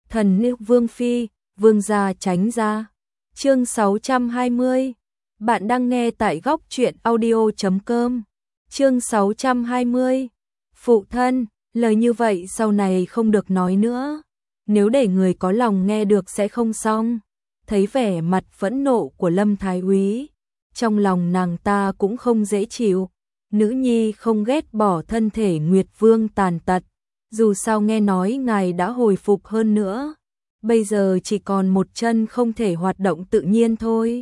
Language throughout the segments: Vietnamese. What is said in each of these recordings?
Thần nữ Vương Phi, Vương gia tránh ra. Chương 620. Bạn đang nghe tại góc truyện audio.com. Chương 620. Phụ thân, lời như vậy sau này không được nói nữa. Nếu để người có lòng nghe được sẽ không xong. Thấy vẻ mặt phẫn nộ của Lâm Thái Úy, trong lòng nàng ta cũng không dễ chịu. Nữ nhi không ghét bỏ thân thể Nguyệt Vương tàn tật, dù sao nghe nói ngài đã hồi phục hơn nữa, bây giờ chỉ còn một chân không thể hoạt động tự nhiên thôi.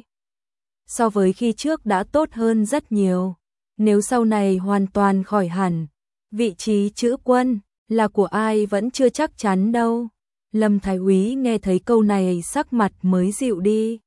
So với khi trước đã tốt hơn rất nhiều, nếu sau này hoàn toàn khỏi hẳn, vị trí chữ quân là của ai vẫn chưa chắc chắn đâu. Lâm Thái Úy nghe thấy câu này sắc mặt mới dịu đi.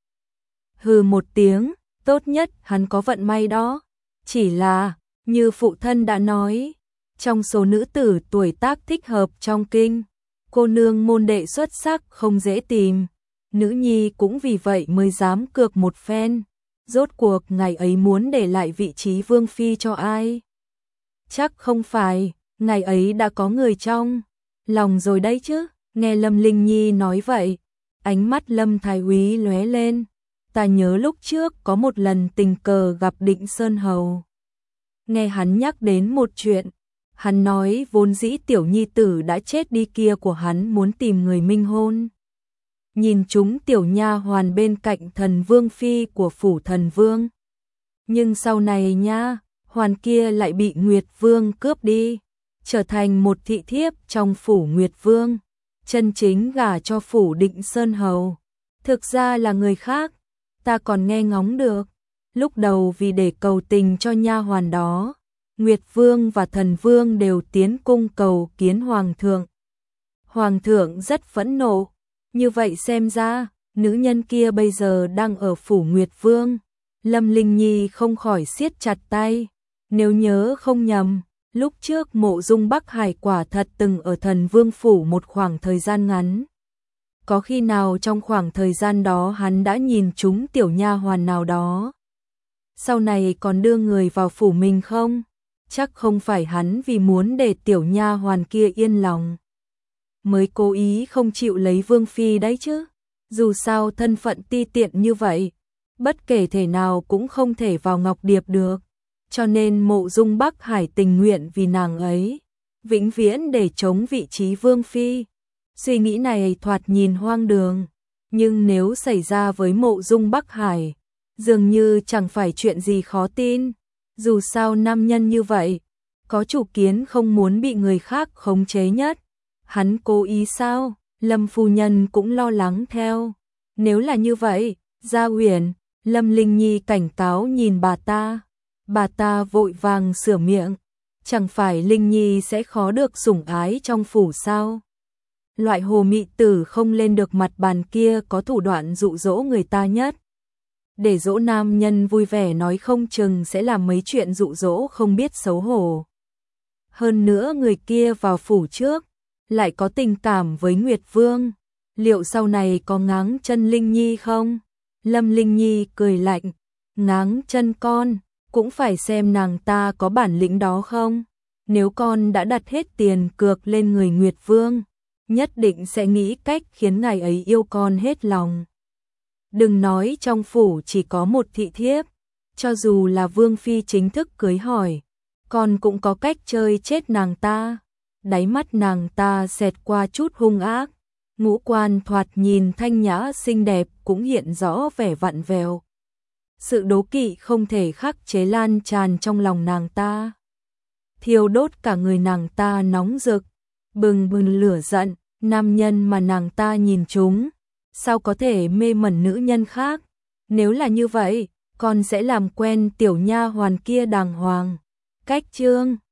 Hừ một tiếng, tốt nhất hắn có vận may đó. Chỉ là, như phụ thân đã nói, trong số nữ tử tuổi tác thích hợp trong kinh, cô nương môn đệ xuất sắc không dễ tìm. Nữ nhi cũng vì vậy mới dám cược một phen. Rốt cuộc ngày ấy muốn để lại vị trí Vương Phi cho ai? Chắc không phải, ngày ấy đã có người trong lòng rồi đấy chứ. Nghe Lâm Linh Nhi nói vậy, ánh mắt Lâm Thái Úy lóe lên. Ta nhớ lúc trước có một lần tình cờ gặp Định Sơn Hầu. Nghe hắn nhắc đến một chuyện, hắn nói vốn dĩ tiểu nhi tử đã chết đi kia của hắn muốn tìm người minh hôn. Nhìn chúng tiểu nha hoàn bên cạnh thần vương phi của phủ thần vương. Nhưng sau này nha, hoàn kia lại bị Nguyệt Vương cướp đi, trở thành một thị thiếp trong phủ Nguyệt Vương, chân chính gả cho phủ Định Sơn Hầu. Thực ra là người khác, ta còn nghe ngóng được. Lúc đầu vì để cầu tình cho nha hoàn đó, Nguyệt Vương và Thần Vương đều tiến cung cầu kiến Hoàng thượng. Hoàng thượng rất phẫn nộ, như vậy xem ra, nữ nhân kia bây giờ đang ở phủ Nguyệt Vương. Lâm Linh Nhi không khỏi siết chặt tay, nếu nhớ không nhầm, lúc trước Mộ Dung Bắc Hải quả thật từng ở Thần Vương phủ một khoảng thời gian ngắn. Có khi nào trong khoảng thời gian đó hắn đã nhìn trúng tiểu nha hoàn nào đó? Sau này còn đưa người vào phủ mình không? Chắc không phải hắn vì muốn để tiểu nha hoàn kia yên lòng mới cố ý không chịu lấy Vương Phi đấy chứ. Dù sao thân phận ti tiện như vậy, bất kể thể nào cũng không thể vào Ngọc Điệp được. Cho nên Mộ Dung Bắc Hải tình nguyện vì nàng ấy, vĩnh viễn để chống vị trí Vương Phi. Suy nghĩ này thoạt nhìn hoang đường, nhưng nếu xảy ra với Mộ Dung Bắc Hải, dường như chẳng phải chuyện gì khó tin. Dù sao nam nhân như vậy, có chủ kiến không muốn bị người khác khống chế nhất. Hắn cố ý sao? Lâm phu nhân cũng lo lắng theo. Nếu là như vậy, Gia Uyển, Lâm Linh Nhi cảnh cáo nhìn bà ta. Bà ta vội vàng sửa miệng. Chẳng phải Linh Nhi sẽ khó được sủng ái trong phủ sao? Loại hồ mị tử không lên được mặt bàn kia có thủ đoạn dụ dỗ người ta nhất. Để dỗ nam nhân vui vẻ nói không chừng sẽ làm mấy chuyện dụ dỗ không biết xấu hổ. Hơn nữa người kia vào phủ trước, lại có tình cảm với Nguyệt Vương. Liệu sau này có ngáng chân Linh Nhi không? Lâm Linh Nhi cười lạnh, ngáng chân con, cũng phải xem nàng ta có bản lĩnh đó không. Nếu con đã đặt hết tiền cược lên người Nguyệt Vương, nhất định sẽ nghĩ cách khiến ngài ấy yêu con hết lòng. Đừng nói trong phủ chỉ có một thị thiếp, cho dù là Vương Phi chính thức cưới hỏi, con cũng có cách chơi chết nàng ta. Đáy mắt nàng ta xẹt qua chút hung ác, ngũ quan thoạt nhìn thanh nhã xinh đẹp cũng hiện rõ vẻ vặn vẹo. Sự đố kỵ không thể khắc chế lan tràn trong lòng nàng ta, thiêu đốt cả người nàng ta nóng rực, bừng bừng lửa giận. Nam nhân mà nàng ta nhìn trúng, sao có thể mê mẩn nữ nhân khác? Nếu là như vậy, con sẽ làm quen tiểu nha hoàn kia đàng hoàng. Cách chương